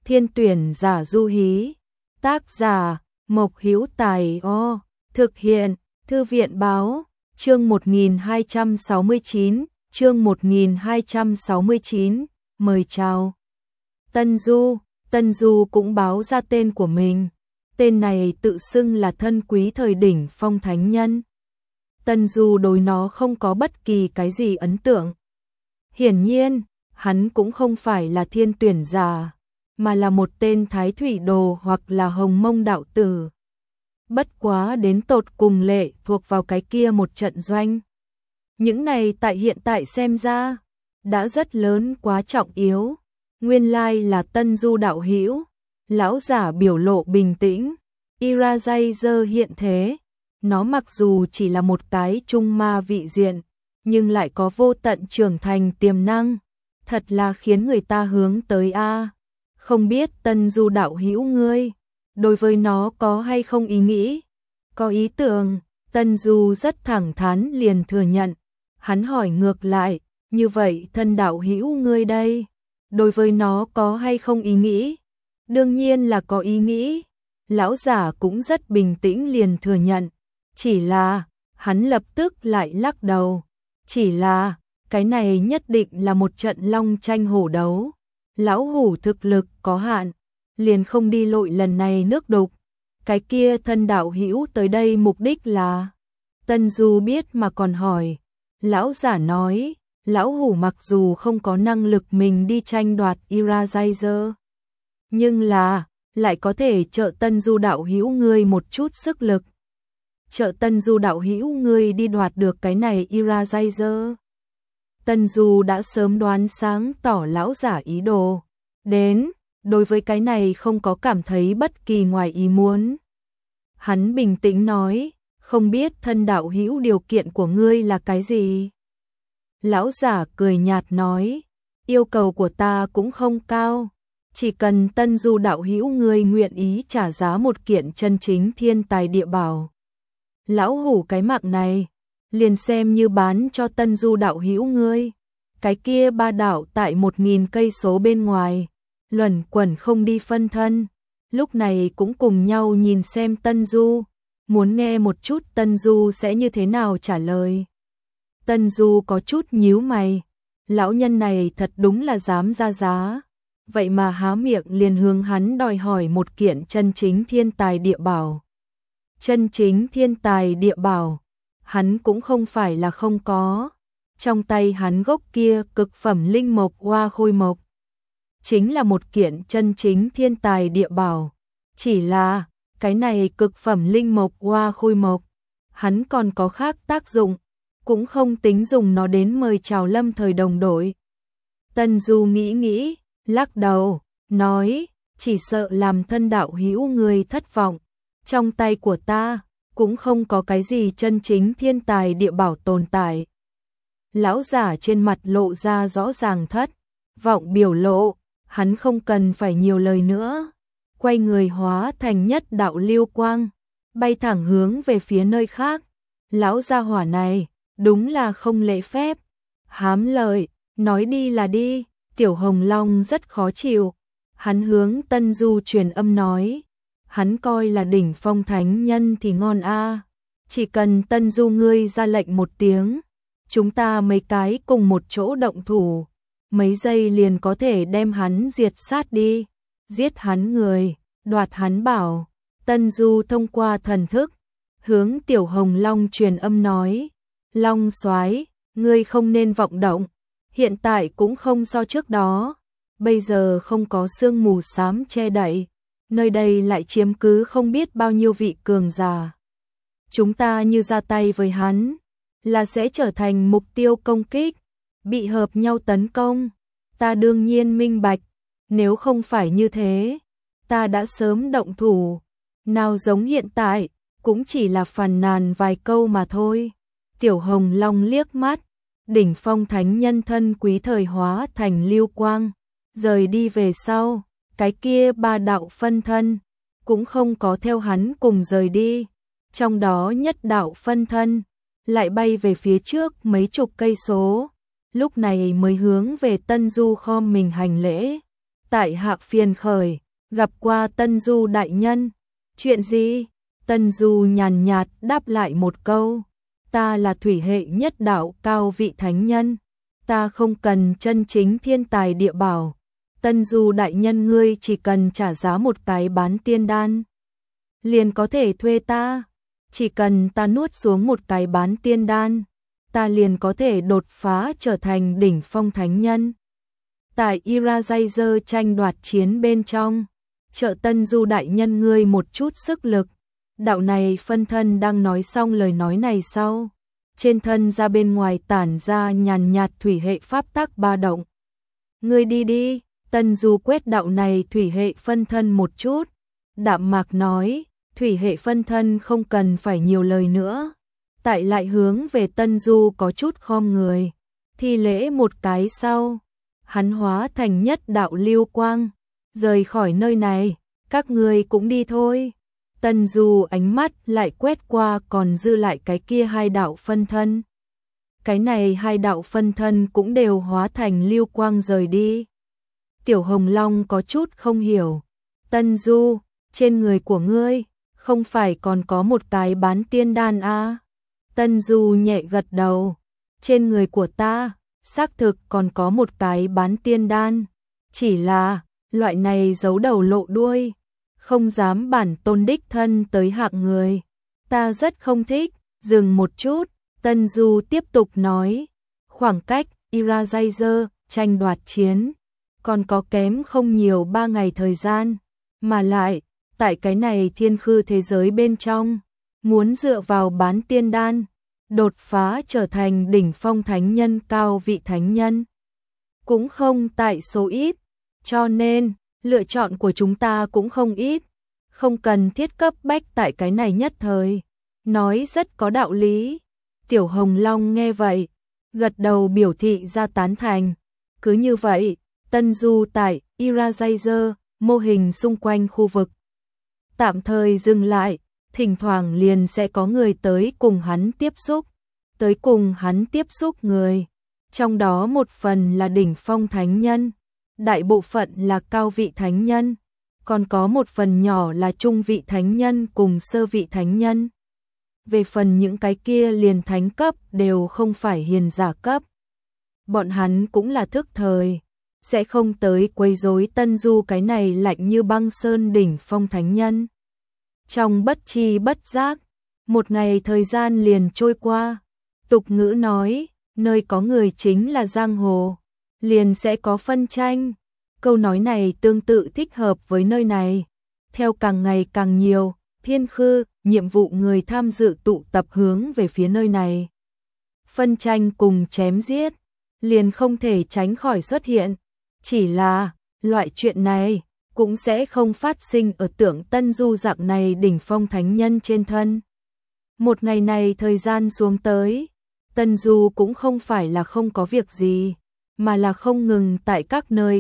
Thiên tuyển giả du hí. Tác giả Mộc Hữu Tài. Thực hiện Thư viện báo. Chương 1269, chương 1269, mời chào. Tân Du cũng báo ra tên của mình. Tên này tự xưng là thân quý thời đỉnh phong thánh nhân. Tân Du đối nó không có bất kỳ cái gì ấn tượng. Hiển nhiên, hắn cũng không phải là thiên tuyển giả, mà là một tên thái thủy đồ hoặc là hồng mông đạo tử. Bất quá đến tột cùng lệ thuộc vào cái kia một trận doanh. Những này tại hiện tại xem ra, đã rất lớn quá trọng yếu. Nguyên lai là Tân Du đạo hữu. Lão giả biểu lộ bình tĩnh. Eraser hiện thế. Nó mặc dù chỉ là một cái trung ma vị diện, nhưng lại có vô tận trưởng thành tiềm năng. Thật là khiến người ta hướng tới a. Không biết Tân Du đạo hữu ngươi, đối với nó có hay không ý nghĩ? Có ý tưởng, Tân Du rất thẳng thắn liền thừa nhận. Hắn hỏi ngược lại, như vậy thân đạo hữu ngươi đây, đối với nó có hay không ý nghĩ? Đương nhiên là có ý nghĩ. Lão giả cũng rất bình tĩnh liền thừa nhận. Chỉ là, hắn lập tức lại lắc đầu. Chỉ là, cái này nhất định là một trận long tranh hổ đấu. Lão hủ thực lực có hạn, liền không đi lội lần này nước đục. Cái kia thân đạo hữu tới đây mục đích là... Tân Du biết mà còn hỏi. Lão giả nói, lão hủ mặc dù không có năng lực mình đi tranh đoạt Eraser, nhưng là, lại có thể trợ Tân Du đạo hữu ngươi một chút sức lực. Trợ Tân Du đạo hữu ngươi đi đoạt được cái này Eraser. Tân Du đã sớm đoán sáng tỏ lão giả ý đồ. Đến, đối với cái này không có cảm thấy bất kỳ ngoài ý muốn. Hắn bình tĩnh nói, không biết thân đạo hữu điều kiện của ngươi là cái gì? Lão giả cười nhạt nói, yêu cầu của ta cũng không cao. Chỉ cần Tân Du đạo hữu ngươi nguyện ý trả giá một kiện chân chính thiên tài địa bảo. Lão hủ cái mạng này, liền xem như bán cho Tân Du đạo hữu ngươi. Cái kia ba đạo tại 1000 cây số bên ngoài, luẩn quẩn không đi phân thân. Lúc này cũng cùng nhau nhìn xem Tân Du, muốn nghe một chút Tân Du sẽ như thế nào trả lời. Tân Du có chút nhíu mày, lão nhân này thật đúng là dám ra giá. Vậy mà há miệng liền hướng hắn đòi hỏi một kiện chân chính thiên tài địa bảo. Chân chính thiên tài địa bảo, hắn cũng không phải là không có. Trong tay hắn gốc kia cực phẩm linh mộc hoa khôi mộc, chính là một kiện chân chính thiên tài địa bảo. Chỉ là, cái này cực phẩm linh mộc hoa khôi mộc, hắn còn có khác tác dụng, cũng không tính dùng nó đến mời chào lâm thời đồng đội. Tân Du nghĩ, lắc đầu, nói, chỉ sợ làm thân đạo hữu người thất vọng. Trong tay của ta, cũng không có cái gì chân chính thiên tài địa bảo tồn tại. Lão giả trên mặt lộ ra rõ ràng thất vọng biểu lộ, hắn không cần phải nhiều lời nữa. Quay người hóa thành nhất đạo lưu quang, bay thẳng hướng về phía nơi khác. Lão gia hỏa này, đúng là không lễ phép. Hám lợi, nói đi là đi. Tiểu Hồng Long rất khó chịu. Hắn hướng Tân Du truyền âm nói. Hắn coi là đỉnh phong thánh nhân thì ngon a. Chỉ cần Tân Du ngươi ra lệnh một tiếng, chúng ta mấy cái cùng một chỗ động thủ, mấy giây liền có thể đem hắn diệt sát đi. Giết hắn người, đoạt hắn bảo. Tân Du thông qua thần thức, hướng Tiểu Hồng Long truyền âm nói. Long soái, ngươi không nên vọng động. Hiện tại cũng không so trước đó. Bây giờ không có sương mù xám che đậy. Nơi đây lại chiếm cứ không biết bao nhiêu vị cường giả. Chúng ta như ra tay với hắn, là sẽ trở thành mục tiêu công kích, bị hợp nhau tấn công. Ta đương nhiên minh bạch, nếu không phải như thế, ta đã sớm động thủ. Nào giống hiện tại, cũng chỉ là phàn nàn vài câu mà thôi. Tiểu Hồng Long liếc mắt, đỉnh phong thánh nhân thân quý thời hóa thành lưu quang, rời đi về sau, cái kia ba đạo phân thân, cũng không có theo hắn cùng rời đi. Trong đó nhất đạo phân thân, lại bay về phía trước mấy chục cây số, lúc này mới hướng về Tân Du khom mình hành lễ. tại hạ phiền khởi, gặp qua Tân Du đại nhân. Chuyện gì? Tân Du nhàn nhạt đáp lại một câu. Ta là thủy hệ nhất đạo cao vị thánh nhân. Ta không cần chân chính thiên tài địa bảo. Tân Du đại nhân ngươi chỉ cần trả giá một cái bán tiên đan. Liền có thể thuê ta. Chỉ cần ta nuốt xuống một cái bán tiên đan. Ta liền có thể đột phá trở thành đỉnh phong thánh nhân. Tại Irajazer tranh đoạt chiến bên trong, trợ Tân Du đại nhân ngươi một chút sức lực. Đạo này phân thân đang nói xong lời nói này sau, trên thân ra bên ngoài tản ra nhàn nhạt thủy hệ pháp tắc ba động. Ngươi đi đi, Tân Du quét đạo này thủy hệ phân thân một chút, đạm mạc nói, thủy hệ phân thân không cần phải nhiều lời nữa. Tại lại hướng về Tân Du có chút khom người, thi lễ một cái sau, hắn hóa thành nhất đạo lưu quang, rời khỏi nơi này, các ngươi cũng đi thôi. Tân Du ánh mắt lại quét qua còn dư lại cái kia hai đạo phân thân. Cái này hai đạo phân thân cũng đều hóa thành lưu quang rời đi. Tiểu Hồng Long có chút không hiểu. Tân Du, trên người của ngươi, không phải còn có một cái bán tiên đan à? Tân Du nhẹ gật đầu. Trên người của ta, xác thực còn có một cái bán tiên đan. Chỉ là, loại này giấu đầu lộ đuôi. Không dám bản tôn đích thân tới hạng người. Ta rất không thích, dừng một chút, Tân Du tiếp tục nói. Khoảng cách, Irajazer, tranh đoạt chiến. Còn có kém không nhiều 3 ngày thời gian. Mà lại, tại cái này thiên khư thế giới bên trong, muốn dựa vào bán tiên đan, đột phá trở thành đỉnh phong thánh nhân cao vị thánh nhân. Cũng không tại số ít, cho nên, lựa chọn của chúng ta cũng không ít, không cần thiết cấp bách tại cái này nhất thời. Nói rất có đạo lý. Tiểu Hồng Long nghe vậy, gật đầu biểu thị ra tán thành. Cứ như vậy, Tân Du tại Irajazer, mô hình xung quanh khu vực tạm thời dừng lại, thỉnh thoảng liền sẽ có người tới cùng hắn tiếp xúc. Tới cùng hắn tiếp xúc người, trong đó một phần là đỉnh phong thánh nhân, đại bộ phận là cao vị thánh nhân, còn có một phần nhỏ là trung vị thánh nhân cùng sơ vị thánh nhân. Về phần những cái kia liền thánh cấp đều không phải hiền giả cấp. Bọn hắn cũng là thức thời, sẽ không tới quấy rối Tân Du cái này lạnh như băng sơn đỉnh phong thánh nhân. Trong bất chi bất giác, một ngày thời gian liền trôi qua. Tục ngữ nói, nơi có người chính là giang hồ, liền sẽ có phân tranh. Câu nói này tương tự thích hợp với nơi này. Theo càng ngày càng nhiều, thiên khư, nhiệm vụ người tham dự tụ tập hướng về phía nơi này. Phân tranh cùng chém giết, liền không thể tránh khỏi xuất hiện. Chỉ là, loại chuyện này, cũng sẽ không phát sinh ở Tưởng Tân Du dạng này đỉnh phong thánh nhân trên thân. Một ngày này thời gian xuống tới, Tân Du cũng không phải là không có việc gì, mà là không ngừng tại các nơi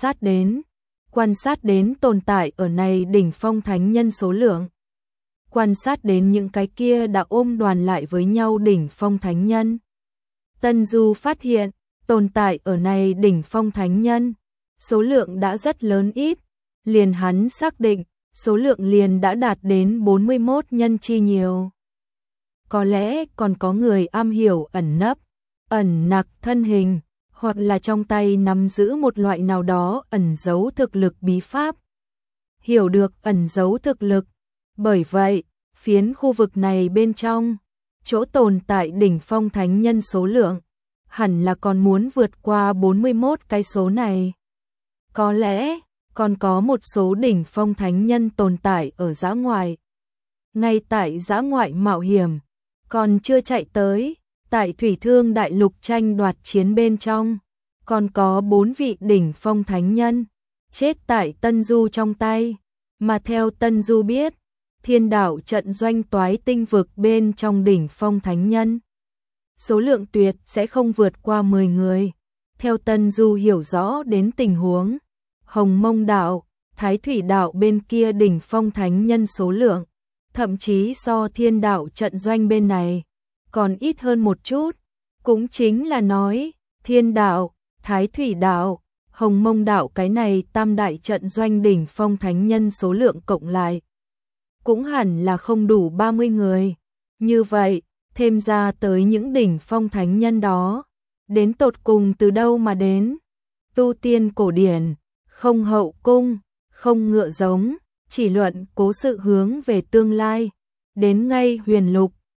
quan sát đến tồn tại ở này đỉnh phong thánh nhân số lượng. Quan sát đến những cái kia đã ôm đoàn lại với nhau đỉnh phong thánh nhân. Tân Du phát hiện, tồn tại ở này đỉnh phong thánh nhân, số lượng đã rất lớn ít, liền hắn xác định, số lượng liền đã đạt đến 41 nhân chi nhiều. Có lẽ còn có người am hiểu ẩn nấp, ẩn nặc thân hình, hoặc là trong tay nắm giữ một loại nào đó ẩn giấu thực lực bí pháp. Hiểu được ẩn giấu thực lực, bởi vậy, phiến khu vực này bên trong, chỗ tồn tại đỉnh phong thánh nhân số lượng, hẳn là còn muốn vượt qua 41 cái số này. Có lẽ, còn có một số đỉnh phong thánh nhân tồn tại ở dã ngoại. Ngay tại dã ngoại mạo hiểm, còn chưa chạy tới, tại Thủy Thương Đại Lục tranh đoạt chiến bên trong, còn có 4 vị đỉnh phong thánh nhân, chết tại Tân Du trong tay. Mà theo Tân Du biết, Thiên Đạo trận doanh toái tinh vực bên trong đỉnh phong thánh nhân, số lượng tuyệt sẽ không vượt qua 10 người. Theo Tân Du hiểu rõ đến tình huống, Hồng Mông Đạo, Thái Thủy Đạo bên kia đỉnh phong thánh nhân số lượng, thậm chí so Thiên Đạo trận doanh bên này, còn ít hơn một chút. Cũng chính là nói, Thiên Đạo, Thái Thủy Đạo, Hồng Mông đạo cái này tam đại trận doanh đỉnh phong thánh nhân số lượng cộng lại cũng hẳn là không đủ 30 người. Như vậy, thêm ra tới những đỉnh phong thánh nhân đó, đến tột cùng từ đâu mà đến? Tu tiên cổ điển, không hậu cung, không ngựa giống, chỉ luận cố sự hướng về tương lai. Đến ngay huyền lục,